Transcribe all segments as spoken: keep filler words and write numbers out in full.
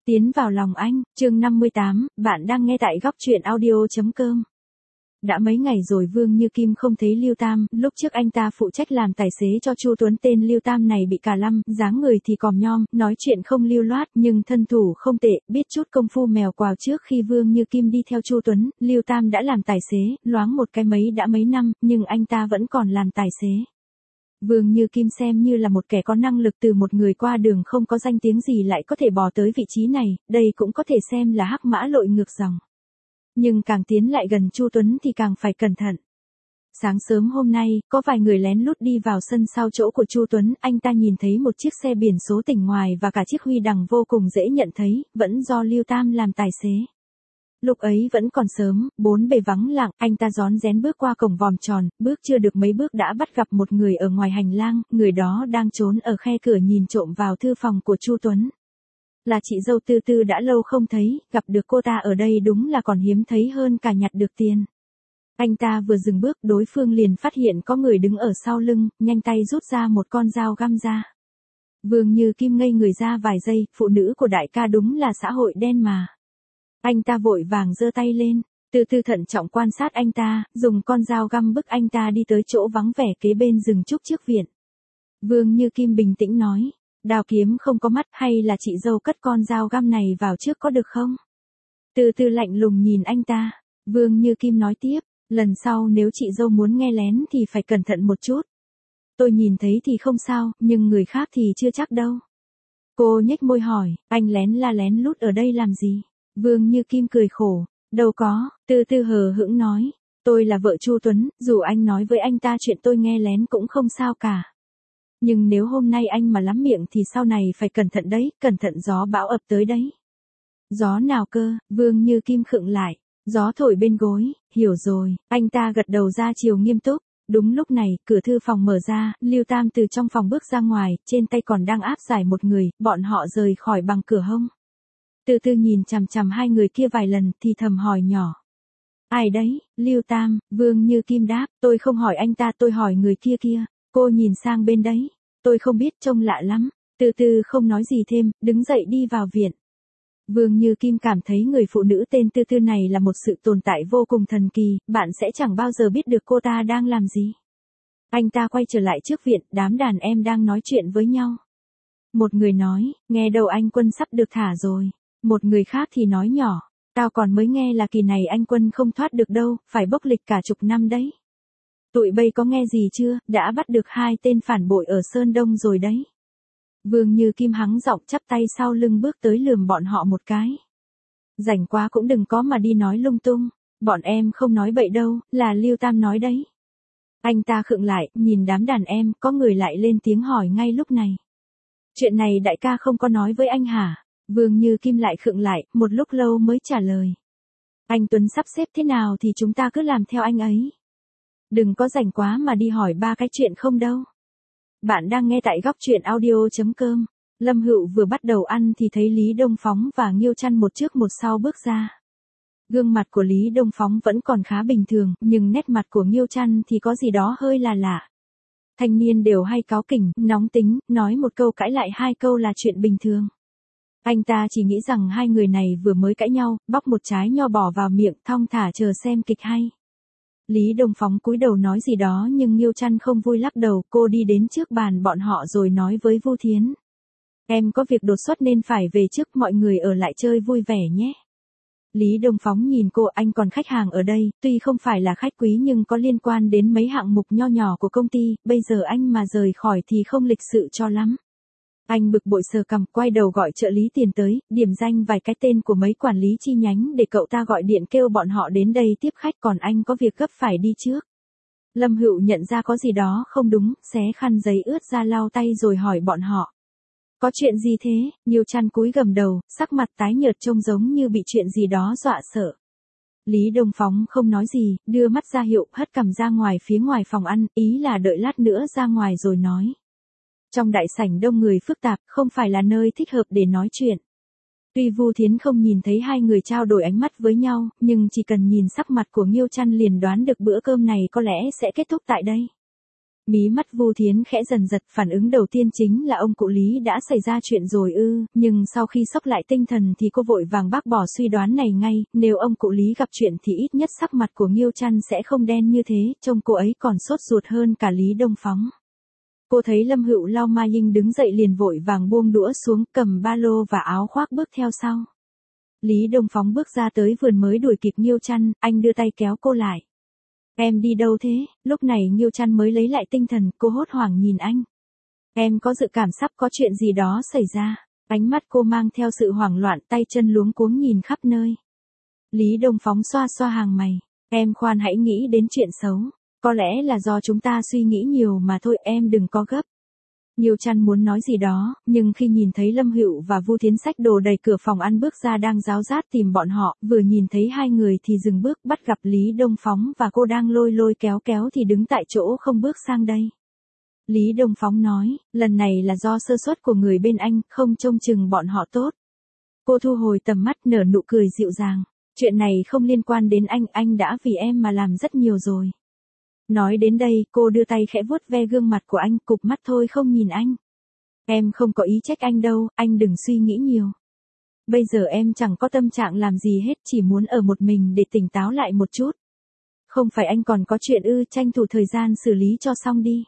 Tiến vào lòng anh, chương năm mươi tám, bạn đang nghe tại góc truyện audio.com. Đã mấy ngày rồi Vương Như Kim không thấy Lưu Tam, lúc trước anh ta phụ trách làm tài xế cho Chu Tuấn, tên Lưu Tam này bị cà lăm, dáng người thì còm nhom, nói chuyện không lưu loát nhưng thân thủ không tệ, biết chút công phu mèo quào. Trước khi Vương Như Kim đi theo Chu Tuấn, Lưu Tam đã làm tài xế, loáng một cái mấy đã mấy năm, nhưng anh ta vẫn còn làm tài xế. Vương Như Kim xem như là một kẻ có năng lực, từ một người qua đường không có danh tiếng gì lại có thể bò tới vị trí này, đây cũng có thể xem là hắc mã lội ngược dòng. Nhưng càng tiến lại gần Chu Tuấn thì càng phải cẩn thận. Sáng sớm hôm nay, có vài người lén lút đi vào sân sau chỗ của Chu Tuấn, anh ta nhìn thấy một chiếc xe biển số tỉnh ngoài và cả chiếc huy đằng vô cùng dễ nhận thấy, vẫn do Lưu Tam làm tài xế. Lúc ấy vẫn còn sớm, bốn bề vắng lặng, anh ta rón rén bước qua cổng vòm tròn, bước chưa được mấy bước đã bắt gặp một người ở ngoài hành lang, người đó đang trốn ở khe cửa nhìn trộm vào thư phòng của Chu Tuấn. Là chị dâu Tư Tư, đã lâu không thấy, gặp được cô ta ở đây đúng là còn hiếm thấy hơn cả nhặt được tiền. Anh ta vừa dừng bước, đối phương liền phát hiện có người đứng ở sau lưng, nhanh tay rút ra một con dao găm ra. Vương Như Kim ngây người ra vài giây, phụ nữ của đại ca đúng là xã hội đen mà. Anh ta vội vàng giơ tay lên, từ từ thận trọng quan sát anh ta, dùng con dao găm bức anh ta đi tới chỗ vắng vẻ kế bên rừng trúc trước viện. Vương Như Kim bình tĩnh nói, đao kiếm không có mắt, hay là chị dâu cất con dao găm này vào trước có được không? Từ từ lạnh lùng nhìn anh ta, Vương Như Kim nói tiếp, lần sau nếu chị dâu muốn nghe lén thì phải cẩn thận một chút. Tôi nhìn thấy thì không sao, nhưng người khác thì chưa chắc đâu. Cô nhếch môi hỏi, anh lén la lén lút ở đây làm gì? Vương Như Kim cười khổ, đâu có, Từ từ hờ hững nói, tôi là vợ Chu Tuấn, dù anh nói với anh ta chuyện tôi nghe lén cũng không sao cả. Nhưng nếu hôm nay anh mà lắm miệng thì sau này phải cẩn thận đấy, cẩn thận gió bão ập tới đấy. Gió nào cơ? Vương Như Kim khựng lại, gió thổi bên gối, hiểu rồi, anh ta gật đầu ra chiều nghiêm túc. Đúng lúc này, cửa thư phòng mở ra, Lưu Tam từ trong phòng bước ra ngoài, trên tay còn đang áp giải một người, bọn họ rời khỏi bằng cửa hông. Từ từ nhìn chằm chằm hai người kia vài lần thì thầm hỏi nhỏ. Ai đấy? Lưu Tam, Vương Như Kim đáp, tôi không hỏi anh ta, tôi hỏi người kia kia. Cô nhìn sang bên đấy, tôi không biết, trông lạ lắm. Từ từ không nói gì thêm, đứng dậy đi vào viện. Vương Như Kim cảm thấy người phụ nữ tên Tư Tư này là một sự tồn tại vô cùng thần kỳ, bạn sẽ chẳng bao giờ biết được cô ta đang làm gì. Anh ta quay trở lại trước viện, đám đàn em đang nói chuyện với nhau. Một người nói, nghe đầu anh Quân sắp được thả rồi. Một người khác thì nói nhỏ, tao còn mới nghe là kỳ này anh Quân không thoát được đâu, phải bốc lịch cả chục năm đấy. Tụi bây có nghe gì chưa, đã bắt được hai tên phản bội ở Sơn Đông rồi đấy. Vương Như Kim hắng giọng chắp tay sau lưng bước tới lườm bọn họ một cái. Rảnh quá cũng đừng có mà đi nói lung tung, bọn em không nói bậy đâu, là Lưu Tam nói đấy. Anh ta khựng lại, nhìn đám đàn em, có người lại lên tiếng hỏi ngay lúc này. Chuyện này đại ca không có nói với anh hả? Vương Như Kim lại khựng lại, một lúc lâu mới trả lời. Anh Tuấn sắp xếp thế nào thì chúng ta cứ làm theo anh ấy. Đừng có rảnh quá mà đi hỏi ba cái chuyện không đâu. Bạn đang nghe tại góc truyện audio.com. Lâm Hựu vừa bắt đầu ăn thì thấy Lý Đông Phóng và Nghiêu Trăn một trước một sau bước ra. Gương mặt của Lý Đông Phóng vẫn còn khá bình thường, nhưng nét mặt của Nghiêu Trăn thì có gì đó hơi là lạ. Thanh niên đều hay cáu kỉnh, nóng tính, nói một câu cãi lại hai câu là chuyện bình thường. Anh ta chỉ nghĩ rằng hai người này vừa mới cãi nhau, bóc một trái nho bỏ vào miệng, thong thả chờ xem kịch hay. Lý Đông Phóng cúi đầu nói gì đó nhưng Nghiêu Trăn không vui lắc đầu, cô đi đến trước bàn bọn họ rồi nói với Vu Thiến. Em có việc đột xuất nên phải về trước, mọi người ở lại chơi vui vẻ nhé. Lý Đông Phóng nhìn cô, anh còn khách hàng ở đây, tuy không phải là khách quý nhưng có liên quan đến mấy hạng mục nho nhỏ của công ty, bây giờ anh mà rời khỏi thì không lịch sự cho lắm. Anh bực bội sờ cằm, quay đầu gọi trợ lý tiền tới, điểm danh vài cái tên của mấy quản lý chi nhánh để cậu ta gọi điện kêu bọn họ đến đây tiếp khách, còn anh có việc gấp phải đi trước. Lâm Hựu nhận ra có gì đó không đúng, xé khăn giấy ướt ra lau tay rồi hỏi bọn họ. Có chuyện gì thế? Nghiêu Trăn cúi gầm đầu, sắc mặt tái nhợt trông giống như bị chuyện gì đó dọa sợ. Lý Đông Phóng không nói gì, đưa mắt ra hiệu, hất cằm ra ngoài phía ngoài phòng ăn, ý là đợi lát nữa ra ngoài rồi nói. Trong đại sảnh đông người phức tạp, không phải là nơi thích hợp để nói chuyện. Tuy Vu Thiến không nhìn thấy hai người trao đổi ánh mắt với nhau, nhưng chỉ cần nhìn sắc mặt của Nghiêu Trăn liền đoán được bữa cơm này có lẽ sẽ kết thúc tại đây. Mí mắt Vu Thiến khẽ dần giật, phản ứng đầu tiên chính là ông cụ Lý đã xảy ra chuyện rồi ư, nhưng sau khi sốc lại tinh thần thì cô vội vàng bác bỏ suy đoán này ngay, nếu ông cụ Lý gặp chuyện thì ít nhất sắc mặt của Nghiêu Trăn sẽ không đen như thế, trông cô ấy còn sốt ruột hơn cả Lý Đông Phóng. Cô thấy Lâm Hựu lau ma Yinh đứng dậy liền vội vàng buông đũa xuống, cầm ba lô và áo khoác bước theo sau. Lý Đông Phóng bước ra tới vườn mới đuổi kịp Nghiêu Trăn, anh đưa tay kéo cô lại. Em đi đâu thế? Lúc này Nghiêu Trăn mới lấy lại tinh thần, cô hốt hoảng nhìn anh. Em có dự cảm sắp có chuyện gì đó xảy ra. Ánh mắt cô mang theo sự hoảng loạn, tay chân luống cuống nhìn khắp nơi. Lý Đông Phóng xoa xoa hàng mày. Em khoan hãy nghĩ đến chuyện xấu. Có lẽ là do chúng ta suy nghĩ nhiều mà thôi, em đừng có gấp. Nghiêu Trăn muốn nói gì đó, nhưng khi nhìn thấy Lâm Hựu và Vu Thiến xách đồ đầy cửa phòng ăn bước ra đang ráo rát tìm bọn họ, vừa nhìn thấy hai người thì dừng bước, bắt gặp Lý Đông Phóng và cô đang lôi lôi kéo kéo thì đứng tại chỗ không bước sang đây. Lý Đông Phóng nói, lần này là do sơ suất của người bên anh, không trông chừng bọn họ tốt. Cô thu hồi tầm mắt nở nụ cười dịu dàng, chuyện này không liên quan đến anh, anh đã vì em mà làm rất nhiều rồi. Nói đến đây, cô đưa tay khẽ vuốt ve gương mặt của anh, cụp mắt thôi không nhìn anh. Em không có ý trách anh đâu, anh đừng suy nghĩ nhiều. Bây giờ em chẳng có tâm trạng làm gì hết, chỉ muốn ở một mình để tỉnh táo lại một chút. Không phải anh còn có chuyện ư, tranh thủ thời gian xử lý cho xong đi.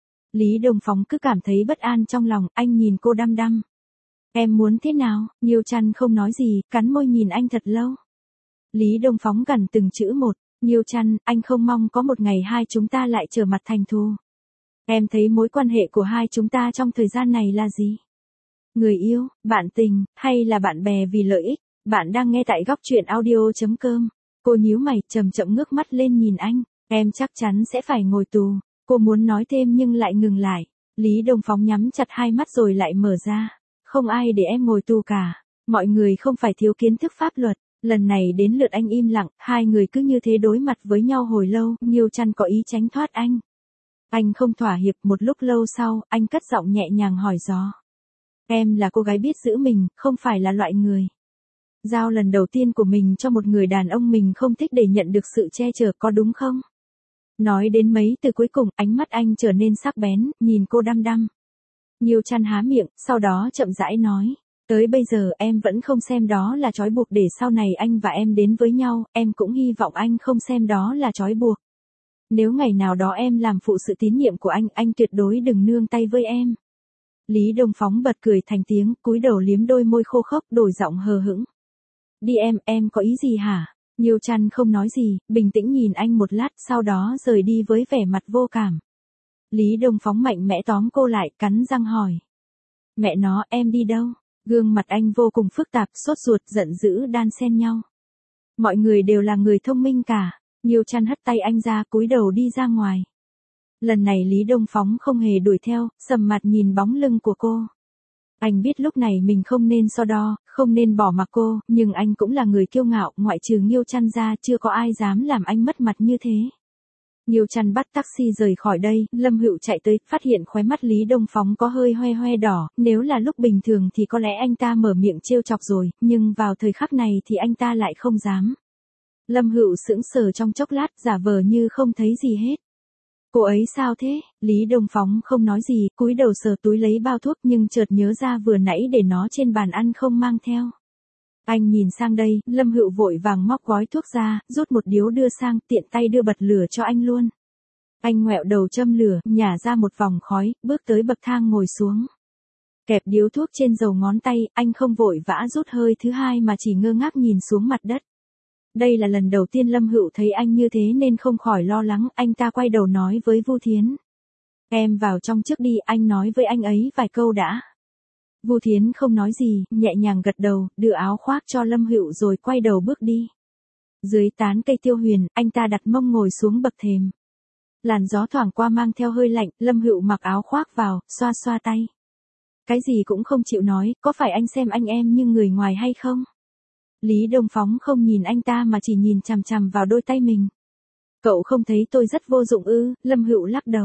Lý Đông Phóng cứ cảm thấy bất an trong lòng, anh nhìn cô đăm đăm. Em muốn thế nào? Nghiêu Trăn không nói gì, cắn môi nhìn anh thật lâu. Lý Đông Phóng gằn từng chữ một. Nghiêu Trăn, anh không mong có một ngày hai chúng ta lại trở mặt thành thù. Em thấy mối quan hệ của hai chúng ta trong thời gian này là gì? Người yêu, bạn tình, hay là bạn bè vì lợi ích? Bạn đang nghe tại góc truyện audio chấm com. Cô nhíu mày, chậm chậm ngước mắt lên nhìn anh. Em chắc chắn sẽ phải ngồi tù. Cô muốn nói thêm nhưng lại ngừng lại. Lý Đông Phóng nhắm chặt hai mắt rồi lại mở ra. Không ai để em ngồi tù cả. Mọi người không phải thiếu kiến thức pháp luật. Lần này đến lượt anh im lặng, hai người cứ như thế đối mặt với nhau hồi lâu, Nghiêu Trăn có ý tránh thoát anh. Anh không thỏa hiệp, một lúc lâu sau, anh cất giọng nhẹ nhàng hỏi gió. Em là cô gái biết giữ mình, không phải là loại người giao lần đầu tiên của mình cho một người đàn ông mình không thích để nhận được sự che chở, có đúng không? Nói đến mấy từ cuối cùng, ánh mắt anh trở nên sắc bén, nhìn cô đăm đăm. Nghiêu Trăn há miệng, sau đó chậm rãi nói. Tới bây giờ em vẫn không xem đó là trói buộc để sau này anh và em đến với nhau, em cũng hy vọng anh không xem đó là trói buộc. Nếu ngày nào đó em làm phụ sự tín nhiệm của anh, anh tuyệt đối đừng nương tay với em. Lý Đông Phóng bật cười thành tiếng, cúi đầu liếm đôi môi khô khốc, đổi giọng hờ hững. Đi em, em có ý gì hả? Nghiêu Trăn không nói gì, bình tĩnh nhìn anh một lát, sau đó rời đi với vẻ mặt vô cảm. Lý Đông Phóng mạnh mẽ tóm cô lại, cắn răng hỏi. Mẹ nó, em đi đâu? Gương mặt anh vô cùng phức tạp, sốt ruột, giận dữ đan xen nhau. Mọi người đều là người thông minh cả. Nghiêu Trăn hất tay anh ra, cúi đầu đi ra ngoài. Lần này Lý Đông Phóng không hề đuổi theo, sầm mặt nhìn bóng lưng của cô. Anh biết lúc này mình không nên so đo, không nên bỏ mặc cô, nhưng anh cũng là người kiêu ngạo, ngoại trừ Nghiêu Trăn ra chưa có ai dám làm anh mất mặt như thế. Nghiêu Trăn bắt taxi rời khỏi đây, Lâm Hựu chạy tới, phát hiện khóe mắt Lý Đông Phóng có hơi hoe hoe đỏ, nếu là lúc bình thường thì có lẽ anh ta mở miệng trêu chọc rồi, nhưng vào thời khắc này thì anh ta lại không dám. Lâm Hựu sững sờ trong chốc lát, giả vờ như không thấy gì hết. Cô ấy sao thế? Lý Đông Phóng không nói gì, cúi đầu sờ túi lấy bao thuốc nhưng chợt nhớ ra vừa nãy để nó trên bàn ăn không mang theo. Anh nhìn sang đây, Lâm Hựu vội vàng móc gói thuốc ra, rút một điếu đưa sang, tiện tay đưa bật lửa cho anh luôn. Anh ngoẹo đầu châm lửa, nhả ra một vòng khói, bước tới bậc thang ngồi xuống. Kẹp điếu thuốc trên đầu ngón tay, anh không vội vã rút hơi thứ hai mà chỉ ngơ ngác nhìn xuống mặt đất. Đây là lần đầu tiên Lâm Hựu thấy anh như thế nên không khỏi lo lắng, anh ta quay đầu nói với Vu Thiến. Em vào trong trước đi, anh nói với anh ấy vài câu đã. Vu Thiến không nói gì, nhẹ nhàng gật đầu, đưa áo khoác cho Lâm Hựu rồi quay đầu bước đi. Dưới tán cây tiêu huyền, anh ta đặt mông ngồi xuống bậc thềm. Làn gió thoảng qua mang theo hơi lạnh, Lâm Hựu mặc áo khoác vào, xoa xoa tay. Cái gì cũng không chịu nói, có phải anh xem anh em như người ngoài hay không? Lý Đông Phóng không nhìn anh ta mà chỉ nhìn chằm chằm vào đôi tay mình. Cậu không thấy tôi rất vô dụng ư? Lâm Hựu lắc đầu.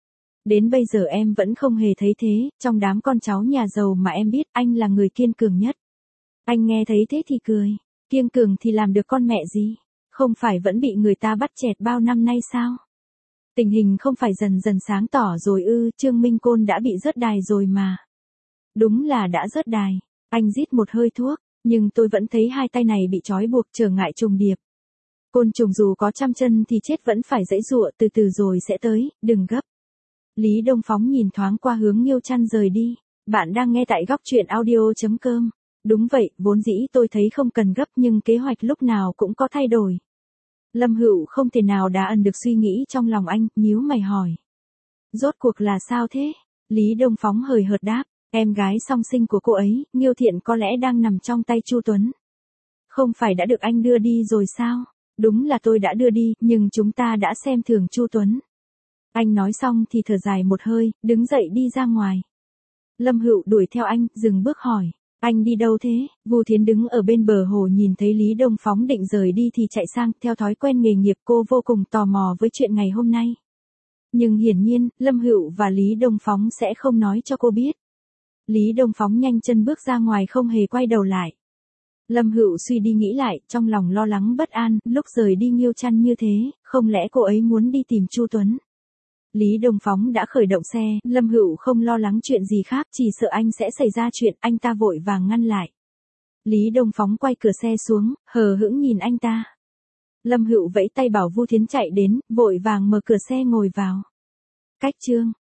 Đến bây giờ em vẫn không hề thấy thế, trong đám con cháu nhà giàu mà em biết anh là người kiên cường nhất. Anh nghe thấy thế thì cười. Kiên cường thì làm được con mẹ gì? Không phải vẫn bị người ta bắt chẹt bao năm nay sao? Tình hình không phải dần dần sáng tỏ rồi ư, Trương Minh Côn đã bị rớt đài rồi mà. Đúng là đã rớt đài. Anh rít một hơi thuốc, nhưng tôi vẫn thấy hai tay này bị trói buộc trở ngại trùng điệp. Côn trùng dù có trăm chân thì chết vẫn phải giãy giụa, từ từ rồi sẽ tới, đừng gấp. Lý Đông Phóng nhìn thoáng qua hướng Nghiêu Trăn rời đi. Bạn đang nghe tại góc truyện audio.com. Đúng vậy, vốn dĩ tôi thấy không cần gấp nhưng kế hoạch lúc nào cũng có thay đổi. Lâm Hữu không thể nào đã ẩn được suy nghĩ trong lòng anh, nhíu mày hỏi. Rốt cuộc là sao thế? Lý Đông Phóng hời hợt đáp, em gái song sinh của cô ấy, Nghiêu Thiện có lẽ đang nằm trong tay Chu Tuấn. Không phải đã được anh đưa đi rồi sao? Đúng là tôi đã đưa đi, nhưng chúng ta đã xem thường Chu Tuấn. Anh nói xong thì thở dài một hơi, đứng dậy đi ra ngoài. Lâm Hữu đuổi theo anh, dừng bước hỏi. Anh đi đâu thế? Vu Thiến đứng ở bên bờ hồ nhìn thấy Lý Đông Phóng định rời đi thì chạy sang, theo thói quen nghề nghiệp cô vô cùng tò mò với chuyện ngày hôm nay. Nhưng hiển nhiên, Lâm Hữu và Lý Đông Phóng sẽ không nói cho cô biết. Lý Đông Phóng nhanh chân bước ra ngoài không hề quay đầu lại. Lâm Hữu suy đi nghĩ lại, trong lòng lo lắng bất an, lúc rời đi Nghiêu Trăn như thế, không lẽ cô ấy muốn đi tìm Chu Tuấn? Lý Đông Phóng đã khởi động xe, Lâm Hữu không lo lắng chuyện gì khác, chỉ sợ anh sẽ xảy ra chuyện, anh ta vội vàng ngăn lại. Lý Đông Phóng quay cửa xe xuống, hờ hững nhìn anh ta. Lâm Hữu vẫy tay bảo Vu Thiến chạy đến, vội vàng mở cửa xe ngồi vào. Cách chương